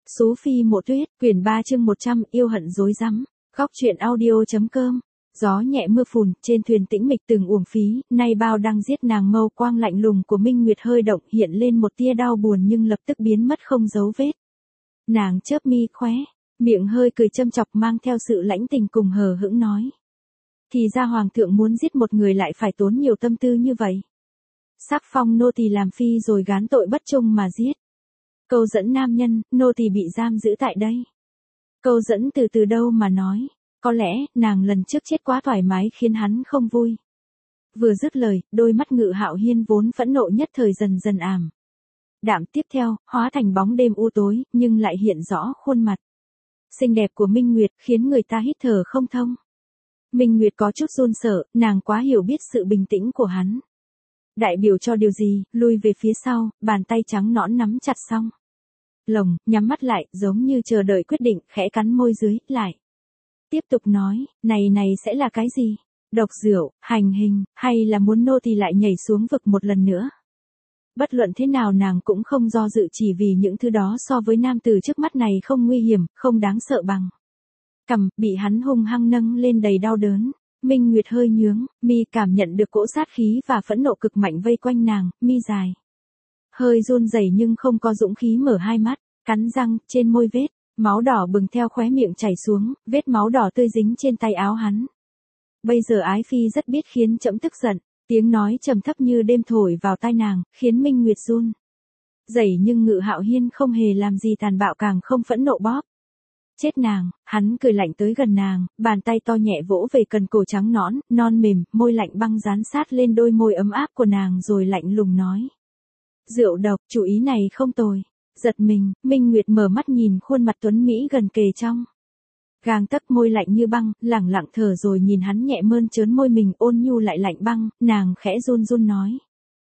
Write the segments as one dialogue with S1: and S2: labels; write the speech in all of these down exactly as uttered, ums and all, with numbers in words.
S1: Sú Phi Mộ Tuyết, quyển ba chương một trăm, yêu hận rối rắm. Góc truyện audio.com. Gió nhẹ mưa phùn, trên thuyền tĩnh mịch từng uổng phí, nay bao đang giết nàng, mâu quang lạnh lùng của Minh Nguyệt hơi động, hiện lên một tia đau buồn nhưng lập tức biến mất không dấu vết. Nàng chớp mi khóe, miệng hơi cười châm chọc mang theo sự lãnh tình cùng hờ hững nói. Thì ra hoàng thượng muốn giết một người lại phải tốn nhiều tâm tư như vậy. Sắc phong nô tỳ làm phi rồi gán tội bất trung mà giết. Câu dẫn nam nhân, nô tỳ bị giam giữ tại đây. Câu dẫn từ từ đâu mà nói, có lẽ, nàng lần trước chết quá thoải mái khiến hắn không vui. Vừa dứt lời, đôi mắt Ngự Hạo Hiên vốn phẫn nộ nhất thời dần dần ảm đạm, tiếp theo, hóa thành bóng đêm u tối, nhưng lại hiện rõ khuôn mặt xinh đẹp của Minh Nguyệt, khiến người ta hít thở không thông. Minh Nguyệt có chút run sợ, nàng quá hiểu biết sự bình tĩnh của hắn. Đại biểu cho điều gì, lui về phía sau, bàn tay trắng nõn nắm chặt xong lồng, nhắm mắt lại, giống như chờ đợi quyết định, khẽ cắn môi dưới, lại. Tiếp tục nói, này này sẽ là cái gì? Độc rượu, hành hình, hay là muốn nô tỳ lại nhảy xuống vực một lần nữa? Bất luận thế nào nàng cũng không do dự, chỉ vì những thứ đó so với nam tử trước mắt này không nguy hiểm, không đáng sợ bằng. Cằm, bị hắn hung hăng nâng lên đầy đau đớn. Minh Nguyệt hơi nhướng, mi cảm nhận được cỗ sát khí và phẫn nộ cực mạnh vây quanh nàng, mi dài. Hơi run rẩy nhưng không có dũng khí mở hai mắt, cắn răng, trên môi vết, máu đỏ bừng theo khóe miệng chảy xuống, vết máu đỏ tươi dính trên tay áo hắn. Bây giờ ái phi rất biết khiến trẫm tức giận, tiếng nói trầm thấp như đêm thổi vào tai nàng, khiến Minh Nguyệt run rẩy, nhưng Ngự Hạo Hiên không hề làm gì tàn bạo, càng không phẫn nộ bóp chết nàng. Hắn cười lạnh tới gần nàng, bàn tay to nhẹ vỗ về cần cổ trắng nõn, non mềm, môi lạnh băng dán sát lên đôi môi ấm áp của nàng rồi lạnh lùng nói. Rượu độc, chủ ý này không tồi. Giật mình, Minh Nguyệt mở mắt nhìn khuôn mặt tuấn Mỹ gần kề trong gang tấc, môi lạnh như băng, lẳng lặng thở rồi nhìn hắn nhẹ mơn trớn môi mình, ôn nhu lại lạnh băng, nàng khẽ run run nói.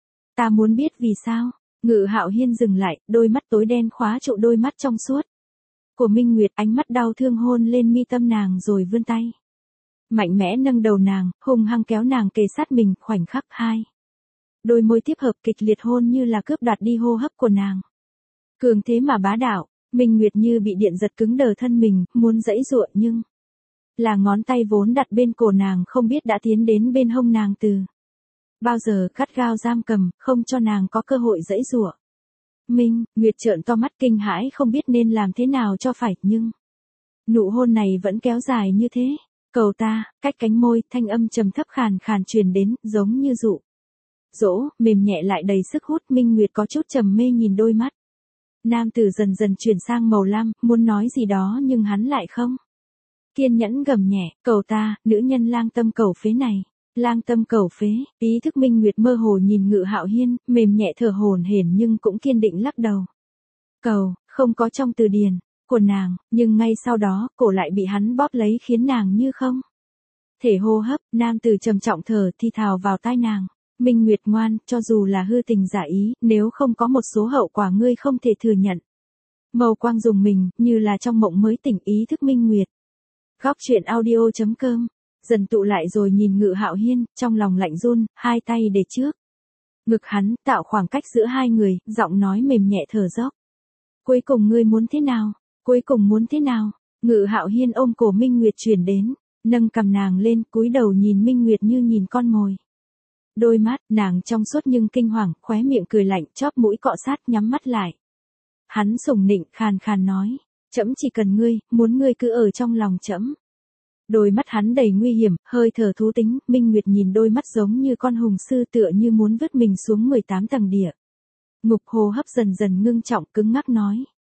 S1: Ta muốn biết vì sao. Ngự Hạo Hiên dừng lại, đôi mắt tối đen khóa trụ đôi mắt trong suốt của Minh Nguyệt, ánh mắt đau thương hôn lên mi tâm nàng rồi vươn tay. Mạnh mẽ nâng đầu nàng, hung hăng kéo nàng kề sát mình, khoảnh khắc hai. Đôi môi tiếp hợp kịch liệt hôn như là cướp đoạt đi hô hấp của nàng. Cường thế mà bá đạo, Minh Nguyệt như bị điện giật cứng đờ thân mình, muốn giãy giụa nhưng là ngón tay vốn đặt bên cổ nàng không biết đã tiến đến bên hông nàng từ bao giờ, gắt gao giam cầm, không cho nàng có cơ hội giãy giụa. Minh Nguyệt trợn to mắt kinh hãi không biết nên làm thế nào cho phải, nhưng nụ hôn này vẫn kéo dài như thế. Cầu ta, cách cánh môi, thanh âm trầm thấp khàn khàn truyền đến, giống như dụ dỗ, mềm nhẹ lại đầy sức hút. Minh Nguyệt có chút trầm mê nhìn đôi mắt nam tử dần dần chuyển sang màu lam, muốn nói gì đó nhưng hắn lại không kiên nhẫn gầm nhẹ, cầu ta, nữ nhân lang tâm cầu phế này. Lang tâm cầu phế, ý thức Minh Nguyệt mơ hồ nhìn Ngự Hạo Hiên, mềm nhẹ thở hổn hển nhưng cũng kiên định lắc đầu. Cầu, không có trong từ điển của nàng, nhưng ngay sau đó, cổ lại bị hắn bóp lấy khiến nàng như không thể hô hấp. Nam tử trầm trọng thở thì thào vào tai nàng. Minh Nguyệt ngoan, cho dù là hư tình giả ý, nếu không có một số hậu quả ngươi không thể thừa nhận. Mâu quang dùng mình, như là trong mộng mới tỉnh, ý thức Minh Nguyệt. Góc truyện audio.com. Dần tụ lại rồi nhìn Ngự Hạo Hiên, trong lòng lạnh run, hai tay để trước ngực hắn, tạo khoảng cách giữa hai người, giọng nói mềm nhẹ thở dốc. Cuối cùng ngươi muốn thế nào? Cuối cùng muốn thế nào? Ngự Hạo Hiên ôm cổ Minh Nguyệt chuyển đến, nâng cầm nàng lên, cúi đầu nhìn Minh Nguyệt như nhìn con mồi. Đôi mắt, nàng trong suốt nhưng kinh hoàng, khóe miệng cười lạnh, chóp mũi cọ sát, nhắm mắt lại. Hắn sủng nịnh, khàn khàn nói, trẫm chỉ cần ngươi, muốn ngươi cứ ở trong lòng trẫm. Đôi mắt hắn đầy nguy hiểm, hơi thở thú tính, Minh Nguyệt nhìn đôi mắt giống như con hùng sư, tựa như muốn vứt mình xuống mười tám tầng địa ngục. Hô hấp dần dần ngưng trọng, cứng ngắc nói.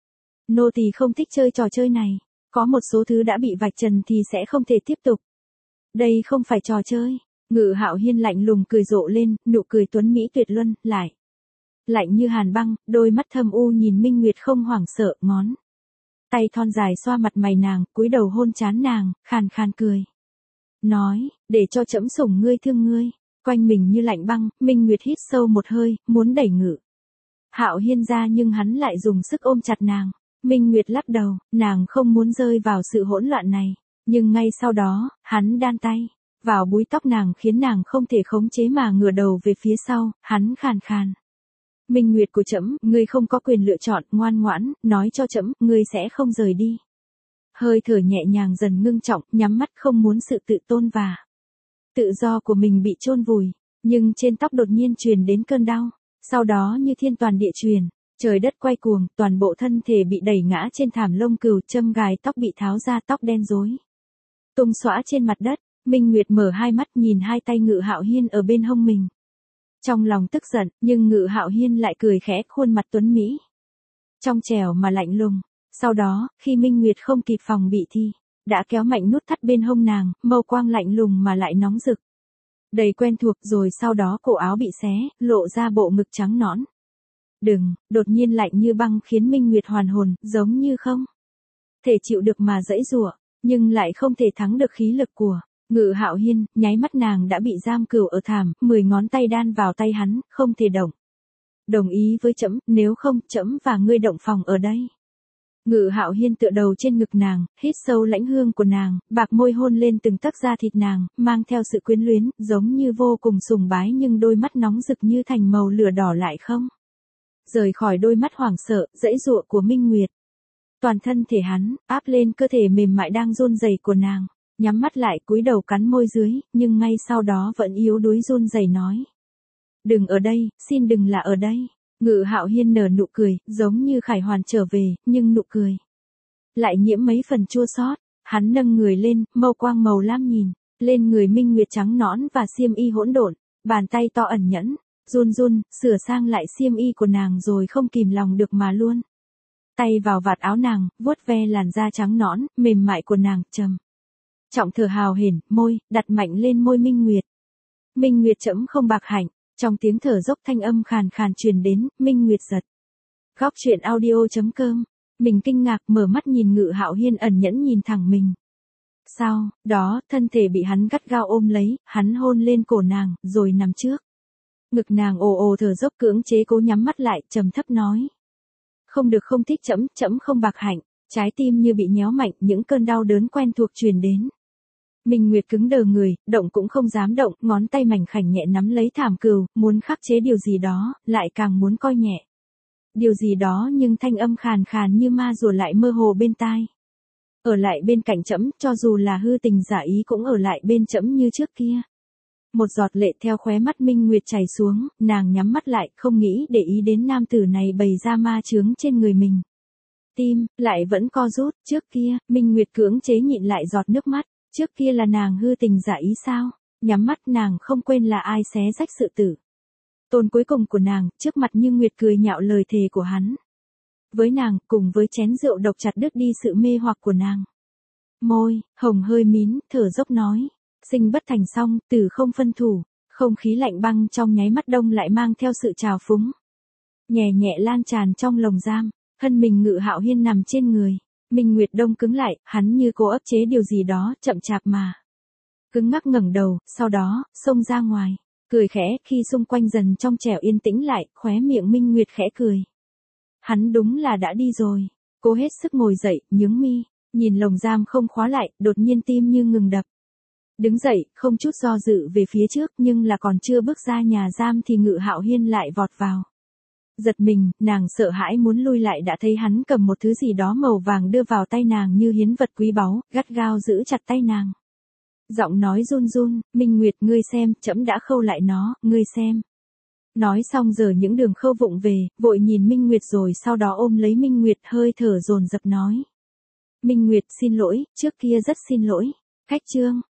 S1: Nô tỳ không thích chơi trò chơi này, có một số thứ đã bị vạch trần thì sẽ không thể tiếp tục. Đây không phải trò chơi. Ngự Hạo Hiên lạnh lùng cười rộ lên, nụ cười tuấn mỹ tuyệt luân, lại lạnh như hàn băng, đôi mắt thâm u nhìn Minh Nguyệt không hoảng sợ, ngón tay thon dài xoa mặt mày nàng, cúi đầu hôn trán nàng, khàn khàn cười. Nói, để cho trẫm sủng ngươi thương ngươi. Quanh mình như lạnh băng, Minh Nguyệt hít sâu một hơi, muốn đẩy Ngự Hạo Hiên ra nhưng hắn lại dùng sức ôm chặt nàng. Minh Nguyệt lắc đầu, nàng không muốn rơi vào sự hỗn loạn này. Nhưng ngay sau đó, hắn đan tay vào búi tóc nàng khiến nàng không thể khống chế mà ngửa đầu về phía sau, hắn khàn khàn Minh Nguyệt của trẫm, ngươi không có quyền lựa chọn, ngoan ngoãn, nói cho trẫm, ngươi sẽ không rời đi. Hơi thở nhẹ nhàng dần ngưng trọng, nhắm mắt không muốn sự tự tôn và tự do của mình bị chôn vùi, nhưng trên tóc đột nhiên truyền đến cơn đau, sau đó như thiên toàn địa truyền, trời đất quay cuồng, toàn bộ thân thể bị đẩy ngã trên thảm lông cừu, châm gài tóc bị tháo ra, tóc đen rối tung xõa trên mặt đất. Minh Nguyệt mở hai mắt nhìn hai tay Ngự Hạo Hiên ở bên hông mình. Trong lòng tức giận, nhưng Ngự Hạo Hiên lại cười khẽ, khuôn mặt tuấn mỹ, trong trẻo mà lạnh lùng. Sau đó, khi Minh Nguyệt không kịp phòng bị thì đã kéo mạnh nút thắt bên hông nàng, mâu quang lạnh lùng mà lại nóng rực. Đầy quen thuộc, rồi sau đó cổ áo bị xé, lộ ra bộ ngực trắng nõn. Đừng, đột nhiên lạnh như băng khiến Minh Nguyệt hoàn hồn, giống như không thể chịu được mà giãy giụa, nhưng lại không thể thắng được khí lực của Ngự Hạo Hiên. Nháy mắt nàng đã bị giam cừu ở thảm, mười ngón tay đan vào tay hắn, không thể động. Đồng ý với trẫm, nếu không, trẫm và ngươi động phòng ở đây. Ngự Hạo Hiên tựa đầu trên ngực nàng, hít sâu lãnh hương của nàng, bạc môi hôn lên từng tấc da thịt nàng, mang theo sự quyến luyến, giống như vô cùng sùng bái, nhưng đôi mắt nóng rực như thành màu lửa đỏ lại không rời khỏi đôi mắt hoảng sợ, giãy giụa của Minh Nguyệt. Toàn thân thể hắn áp lên cơ thể mềm mại đang run rẩy của nàng, nhắm mắt lại, cúi đầu cắn môi dưới, nhưng ngay sau đó vẫn yếu đuối run rẩy nói: "Đừng ở đây, xin đừng là ở đây." Ngự Hạo Hiên nở nụ cười, giống như khải hoàn trở về, nhưng nụ cười lại nhiễm mấy phần chua xót. Hắn nâng người lên, mâu quang màu lam nhìn lên người Minh Nguyệt trắng nõn và xiêm y hỗn độn, bàn tay to ẩn nhẫn, run run, sửa sang lại xiêm y của nàng rồi không kìm lòng được mà luôn tay vào vạt áo nàng, vuốt ve làn da trắng nõn, mềm mại của nàng, trầm trọng thở hào hển, môi đặt mạnh lên môi Minh Nguyệt. "Minh Nguyệt, trẫm không bạc hạnh." Trong tiếng thở dốc thanh âm khàn khàn truyền đến. Minh Nguyệt giật. Góc truyện audio chấm com. Mình kinh ngạc mở mắt nhìn Ngự Hạo Hiên ẩn nhẫn nhìn thẳng mình. Sau đó, thân thể bị hắn gắt gao ôm lấy, hắn hôn lên cổ nàng, rồi nằm trước ngực nàng, ồ ồ thở dốc, cưỡng chế cố nhắm mắt lại, trầm thấp nói: "Không được, không thích trẫm, trẫm không bạc hạnh." Trái tim như bị nhéo mạnh, những cơn đau đớn quen thuộc truyền đến. Minh Nguyệt cứng đờ người, động cũng không dám động, ngón tay mảnh khảnh nhẹ nắm lấy thảm cừu, muốn khắc chế điều gì đó, lại càng muốn coi nhẹ điều gì đó, nhưng thanh âm khàn khàn như ma rùa lại mơ hồ bên tai. "Ở lại bên cạnh trẫm, cho dù là hư tình giả ý cũng ở lại bên trẫm như trước kia." Một giọt lệ theo khóe mắt Minh Nguyệt chảy xuống, nàng nhắm mắt lại, không nghĩ để ý đến nam tử này bày ra ma chướng trên người mình. Tim lại vẫn co rút. Trước kia, Minh Nguyệt cưỡng chế nhịn lại giọt nước mắt. Trước kia là nàng hư tình giả ý sao? Nhắm mắt nàng không quên là ai xé rách sự tử tôn cuối cùng của nàng, trước mặt Như Nguyệt cười nhạo lời thề của hắn với nàng, cùng với chén rượu độc chặt đứt đi sự mê hoặc của nàng. Môi hồng hơi mím, thở dốc nói: "Sinh bất thành song, tử không phân thủ." Không khí lạnh băng trong nháy mắt đông lại mang theo sự trào phúng nhẹ nhẹ lan tràn trong lồng giam. Thân mình Ngự Hạo Hiên nằm trên người Minh Nguyệt đông cứng lại, hắn như cố ức chế điều gì đó, chậm chạp mà cứng ngắc ngẩng đầu, sau đó xông ra ngoài, cười khẽ. Khi xung quanh dần trong trẻo yên tĩnh lại, khóe miệng Minh Nguyệt khẽ cười. Hắn đúng là đã đi rồi. Cô hết sức ngồi dậy, nhướng mi, nhìn lồng giam không khóa lại, đột nhiên tim như ngừng đập. Đứng dậy, không chút do dự về phía trước, nhưng là còn chưa bước ra nhà giam thì Ngự Hạo Hiên lại vọt vào. Giật mình, nàng sợ hãi muốn lui lại đã thấy hắn cầm một thứ gì đó màu vàng đưa vào tay nàng như hiến vật quý báu, gắt gao giữ chặt tay nàng. Giọng nói run run: "Minh Nguyệt, ngươi xem, trẫm đã khâu lại nó, ngươi xem." Nói xong giờ những đường khâu vụng về, vội nhìn Minh Nguyệt rồi sau đó ôm lấy Minh Nguyệt, hơi thở dồn dập nói: "Minh Nguyệt, xin lỗi, trước kia rất xin lỗi." Khách chương